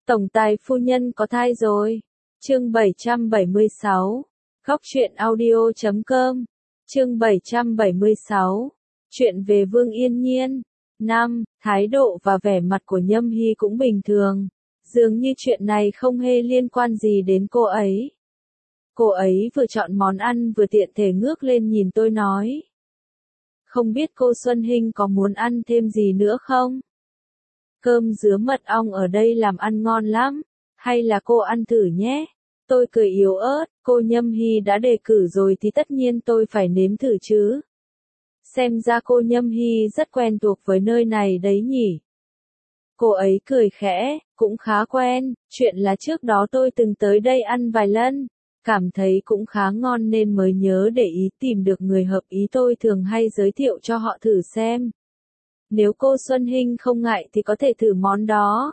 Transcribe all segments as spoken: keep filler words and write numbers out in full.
Tổng tài phu nhân có thai rồi. Chương bảy trăm bảy mươi sáu. Góc truyện audio chấm com. Chương bảy trăm bảy mươi sáu. Chuyện về Vương Yên Nhiên. Năm, thái độ và vẻ mặt của Nhâm Hy cũng bình thường. Dường như chuyện này không hề liên quan gì đến cô ấy. Cô ấy vừa chọn món ăn vừa tiện thể ngước lên nhìn tôi nói. Không biết cô Xuân Hinh có muốn ăn thêm gì nữa không? Cơm dứa mật ong ở đây làm ăn ngon lắm, hay là cô ăn thử nhé? Tôi cười yếu ớt, cô Nhâm Hy đã đề cử rồi thì tất nhiên tôi phải nếm thử chứ. Xem ra cô Nhâm Hy rất quen thuộc với nơi này đấy nhỉ. Cô ấy cười khẽ, cũng khá quen, chuyện là trước đó tôi từng tới đây ăn vài lần, cảm thấy cũng khá ngon nên mới nhớ để ý tìm được người hợp ý tôi thường hay giới thiệu cho họ thử xem. Nếu cô Xuân Hinh không ngại thì có thể thử món đó.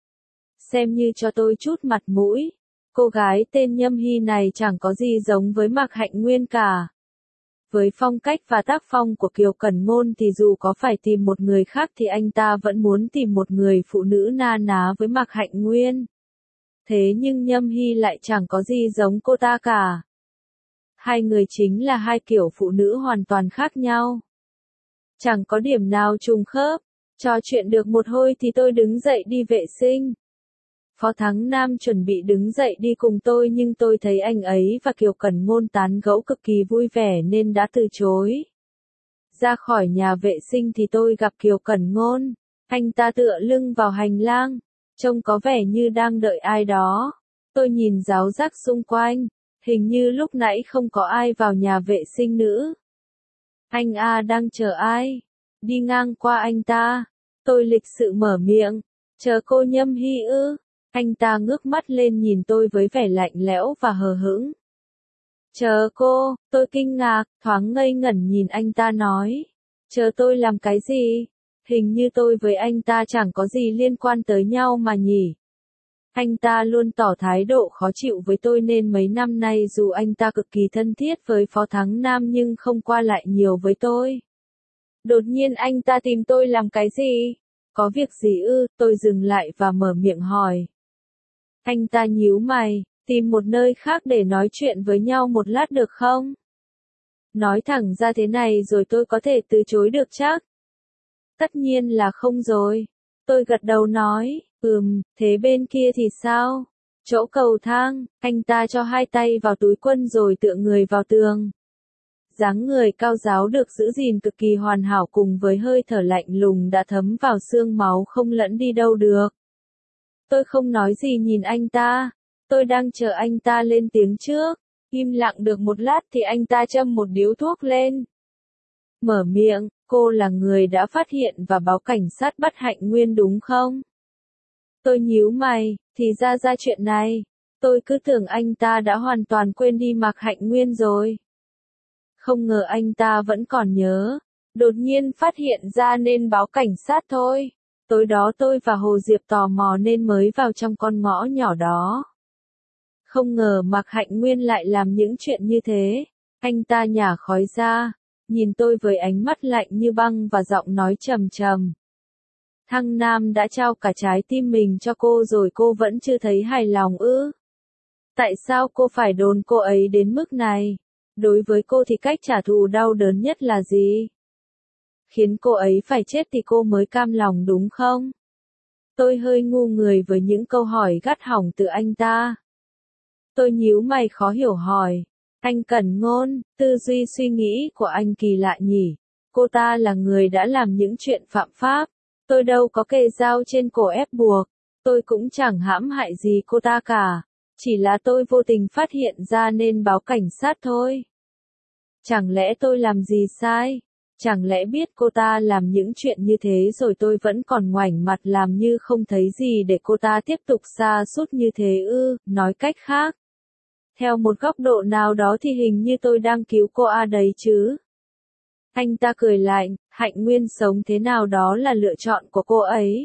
Xem như cho tôi chút mặt mũi. Cô gái tên Nhâm Hy này chẳng có gì giống với Mạc Hạnh Nguyên cả. Với phong cách và tác phong của Kiều Cẩn Ngôn thì dù có phải tìm một người khác thì anh ta vẫn muốn tìm một người phụ nữ na ná với Mạc Hạnh Nguyên. Thế nhưng Nhâm Hy lại chẳng có gì giống cô ta cả. Hai người chính là hai kiểu phụ nữ hoàn toàn khác nhau. Chẳng có điểm nào trùng khớp. Trò chuyện được một hồi thì tôi đứng dậy đi vệ sinh. Phó Thắng Nam chuẩn bị đứng dậy đi cùng tôi nhưng tôi thấy anh ấy và Kiều Cẩn Ngôn tán gẫu cực kỳ vui vẻ nên đã từ chối. Ra khỏi nhà vệ sinh thì tôi gặp Kiều Cẩn Ngôn. Anh ta tựa lưng vào hành lang, trông có vẻ như đang đợi ai đó. Tôi nhìn ráo rác xung quanh, hình như lúc nãy không có ai vào nhà vệ sinh nữa. Anh A đang chờ ai? Đi ngang qua anh ta. Tôi lịch sự mở miệng. Chờ cô Nhâm Hy ư? Anh ta ngước mắt lên nhìn tôi với vẻ lạnh lẽo và hờ hững. Chờ cô, tôi kinh ngạc, thoáng ngây ngẩn nhìn anh ta nói. Chờ tôi làm cái gì? Hình như tôi với anh ta chẳng có gì liên quan tới nhau mà nhỉ. Anh ta luôn tỏ thái độ khó chịu với tôi nên mấy năm nay dù anh ta cực kỳ thân thiết với Phó Thắng Nam nhưng không qua lại nhiều với tôi. Đột nhiên anh ta tìm tôi làm cái gì? Có việc gì ư? Tôi dừng lại và mở miệng hỏi. Anh ta nhíu mày, tìm một nơi khác để nói chuyện với nhau một lát được không? Nói thẳng ra thế này rồi tôi có thể từ chối được chắc? Tất nhiên là không rồi. Tôi gật đầu nói, ừm, thế bên kia thì sao? Chỗ cầu thang, anh ta cho hai tay vào túi quần rồi tựa người vào tường. Dáng người cao ráo được giữ gìn cực kỳ hoàn hảo cùng với hơi thở lạnh lùng đã thấm vào xương máu không lẫn đi đâu được. Tôi không nói gì nhìn anh ta. Tôi đang chờ anh ta lên tiếng trước. Im lặng được một lát thì anh ta châm một điếu thuốc lên. Mở miệng, cô là người đã phát hiện và báo cảnh sát bắt Hạnh Nguyên đúng không? Tôi nhíu mày, thì ra ra chuyện này. Tôi cứ tưởng anh ta đã hoàn toàn quên đi Mạc Hạnh Nguyên rồi. Không ngờ anh ta vẫn còn nhớ. Đột nhiên phát hiện ra nên báo cảnh sát thôi. Tối đó tôi và Hồ Diệp tò mò nên mới vào trong con ngõ nhỏ đó. Không ngờ Mạc Hạnh Nguyên lại làm những chuyện như thế. Anh ta nhả khói ra, nhìn tôi với ánh mắt lạnh như băng và giọng nói trầm trầm. Thăng Nam đã trao cả trái tim mình cho cô rồi cô vẫn chưa thấy hài lòng ư? Tại sao cô phải đồn cô ấy đến mức này? Đối với cô thì cách trả thù đau đớn nhất là gì? Khiến cô ấy phải chết thì cô mới cam lòng đúng không? Tôi hơi ngu người với những câu hỏi gắt hỏng từ anh ta. Tôi nhíu mày khó hiểu hỏi. Anh Cẩn Ngôn, tư duy suy nghĩ của anh kỳ lạ nhỉ. Cô ta là người đã làm những chuyện phạm pháp. Tôi đâu có kề dao trên cổ ép buộc. Tôi cũng chẳng hãm hại gì cô ta cả. Chỉ là tôi vô tình phát hiện ra nên báo cảnh sát thôi. Chẳng lẽ tôi làm gì sai? Chẳng lẽ biết cô ta làm những chuyện như thế rồi tôi vẫn còn ngoảnh mặt làm như không thấy gì để cô ta tiếp tục sa sút như thế ư? Nói cách khác. Theo một góc độ nào đó thì hình như tôi đang cứu cô A đấy chứ. Anh ta cười lạnh, Hạnh Nguyên sống thế nào đó là lựa chọn của cô ấy.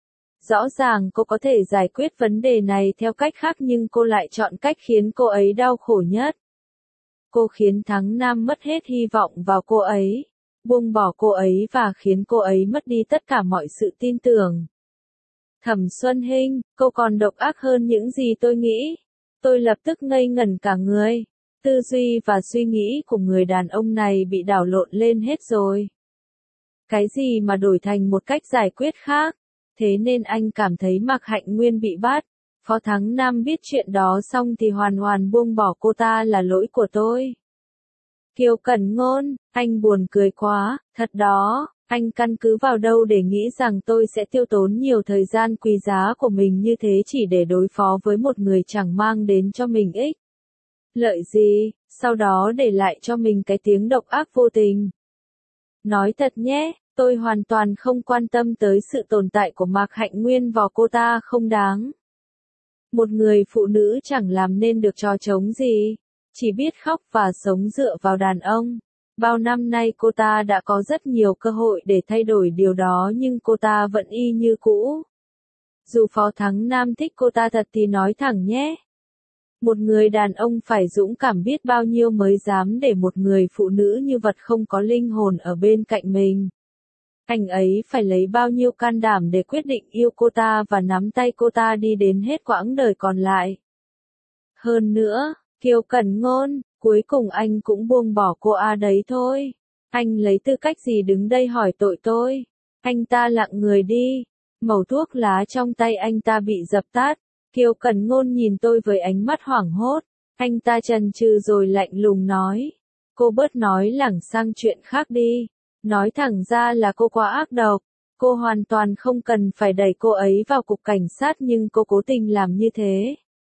Rõ ràng cô có thể giải quyết vấn đề này theo cách khác nhưng cô lại chọn cách khiến cô ấy đau khổ nhất. Cô khiến Thắng Nam mất hết hy vọng vào cô ấy, buông bỏ cô ấy và khiến cô ấy mất đi tất cả mọi sự tin tưởng. Thẩm Xuân Hinh, cô còn độc ác hơn những gì tôi nghĩ. Tôi lập tức ngây ngẩn cả người. Tư duy và suy nghĩ của người đàn ông này bị đảo lộn lên hết rồi. Cái gì mà đổi thành một cách giải quyết khác? Thế nên anh cảm thấy Mạc Hạnh Nguyên bị bắt. Phó Thắng Nam biết chuyện đó xong thì hoàn hoàn buông bỏ cô ta là lỗi của tôi. Kiều Cẩn Ngôn, anh buồn cười quá, thật đó, anh căn cứ vào đâu để nghĩ rằng tôi sẽ tiêu tốn nhiều thời gian quý giá của mình như thế chỉ để đối phó với một người chẳng mang đến cho mình ích. Lợi gì, sau đó để lại cho mình cái tiếng độc ác vô tình. Nói thật nhé, tôi hoàn toàn không quan tâm tới sự tồn tại của Mạc Hạnh Nguyên vào cô ta không đáng. Một người phụ nữ chẳng làm nên được trò trống gì, chỉ biết khóc và sống dựa vào đàn ông. Bao năm nay cô ta đã có rất nhiều cơ hội để thay đổi điều đó nhưng cô ta vẫn y như cũ. Dù Phó Thắng Nam thích cô ta thật thì nói thẳng nhé. Một người đàn ông phải dũng cảm biết bao nhiêu mới dám để một người phụ nữ như vật không có linh hồn ở bên cạnh mình. Anh ấy phải lấy bao nhiêu can đảm để quyết định yêu cô ta và nắm tay cô ta đi đến hết quãng đời còn lại. Hơn nữa, Kiều Cẩn Ngôn, cuối cùng anh cũng buông bỏ cô A đấy thôi. Anh lấy tư cách gì đứng đây hỏi tội tôi? Anh ta lặng người đi. Mẩu thuốc lá trong tay anh ta bị dập tắt. Kiều Cẩn Ngôn nhìn tôi với ánh mắt hoảng hốt. Anh ta chần chừ rồi lạnh lùng nói. Cô bớt nói lảng sang chuyện khác đi. Nói thẳng ra là cô quá ác độc. Cô hoàn toàn không cần phải đẩy cô ấy vào cục cảnh sát nhưng cô cố tình làm như thế.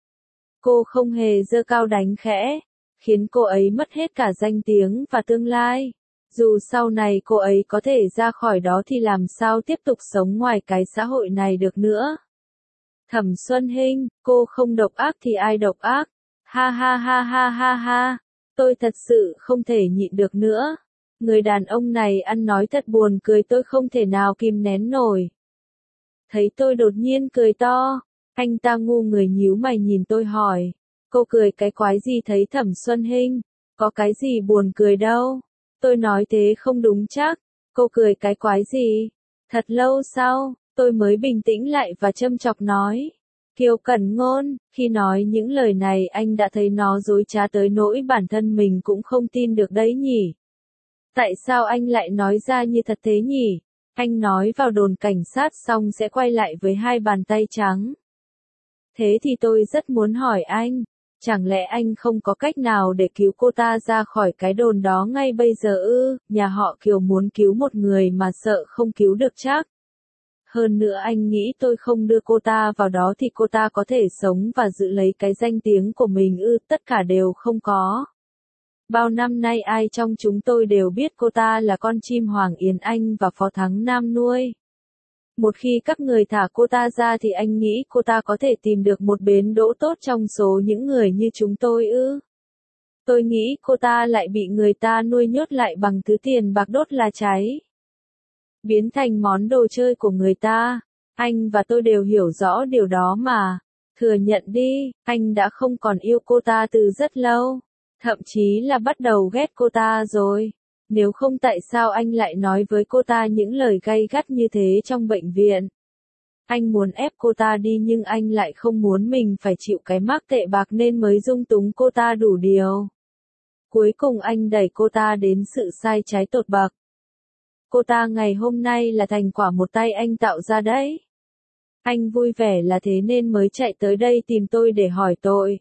Cô không hề giơ cao đánh khẽ, khiến cô ấy mất hết cả danh tiếng và tương lai. Dù sau này cô ấy có thể ra khỏi đó thì làm sao tiếp tục sống ngoài cái xã hội này được nữa. Thẩm Xuân Hinh, cô không độc ác thì ai độc ác? Ha ha ha ha ha ha, tôi thật sự không thể nhịn được nữa. Người đàn ông này ăn nói thật buồn cười tôi không thể nào kìm nén nổi. Thấy tôi đột nhiên cười to, anh ta ngu người nhíu mày nhìn tôi hỏi. Cô cười cái quái gì thấy Thẩm Xuân Hinh? Có cái gì buồn cười đâu? Tôi nói thế không đúng chắc. Cô cười cái quái gì? Thật lâu sau, tôi mới bình tĩnh lại và châm chọc nói. Kiều Cẩn Ngôn, khi nói những lời này anh đã thấy nó dối trá tới nỗi bản thân mình cũng không tin được đấy nhỉ? Tại sao anh lại nói ra như thật thế nhỉ? Anh nói vào đồn cảnh sát xong sẽ quay lại với hai bàn tay trắng. Thế thì tôi rất muốn hỏi anh, chẳng lẽ anh không có cách nào để cứu cô ta ra khỏi cái đồn đó ngay bây giờ ư? Nhà họ Kiều muốn cứu một người mà sợ không cứu được chắc. Hơn nữa anh nghĩ tôi không đưa cô ta vào đó thì cô ta có thể sống và giữ lấy cái danh tiếng của mình ư? Tất cả đều không có. Bao năm nay ai trong chúng tôi đều biết cô ta là con chim Hoàng Yến Anh và Phó Thắng Nam nuôi. Một khi các người thả cô ta ra thì anh nghĩ cô ta có thể tìm được một bến đỗ tốt trong số những người như chúng tôi ư? Tôi nghĩ cô ta lại bị người ta nuôi nhốt lại bằng thứ tiền bạc đốt là cháy. Biến thành món đồ chơi của người ta. Anh và tôi đều hiểu rõ điều đó mà. Thừa nhận đi, anh đã không còn yêu cô ta từ rất lâu. Thậm chí là bắt đầu ghét cô ta rồi. Nếu không tại sao anh lại nói với cô ta những lời gay gắt như thế trong bệnh viện? Anh muốn ép cô ta đi nhưng anh lại không muốn mình phải chịu cái mác tệ bạc nên mới dung túng cô ta đủ điều. Cuối cùng anh đẩy cô ta đến sự sai trái tột bậc. Cô ta ngày hôm nay là thành quả một tay anh tạo ra đấy. Anh vui vẻ là thế nên mới chạy tới đây tìm tôi để hỏi tội.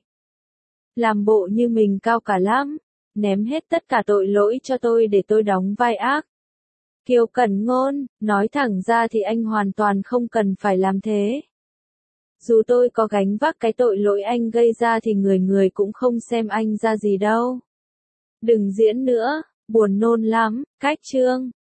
Làm bộ như mình cao cả lắm, ném hết tất cả tội lỗi cho tôi để tôi đóng vai ác. Kiều Cẩn Ngôn, nói thẳng ra thì anh hoàn toàn không cần phải làm thế. Dù tôi có gánh vác cái tội lỗi anh gây ra thì người người cũng không xem anh ra gì đâu. Đừng diễn nữa, buồn nôn lắm, cách chương.